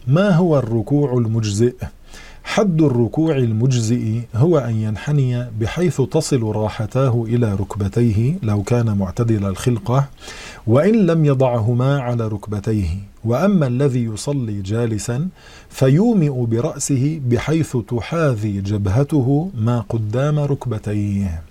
ما هو الركوع المجزئ؟ حد الركوع المجزئ هو أن ينحني بحيث تصل راحتاه إلى ركبتيه لو كان معتدل الخلقة، وإن لم يضعهما على ركبتيه. وأما الذي يصلي جالسا فيومئ برأسه بحيث تحاذي جبهته ما قدام ركبتيه.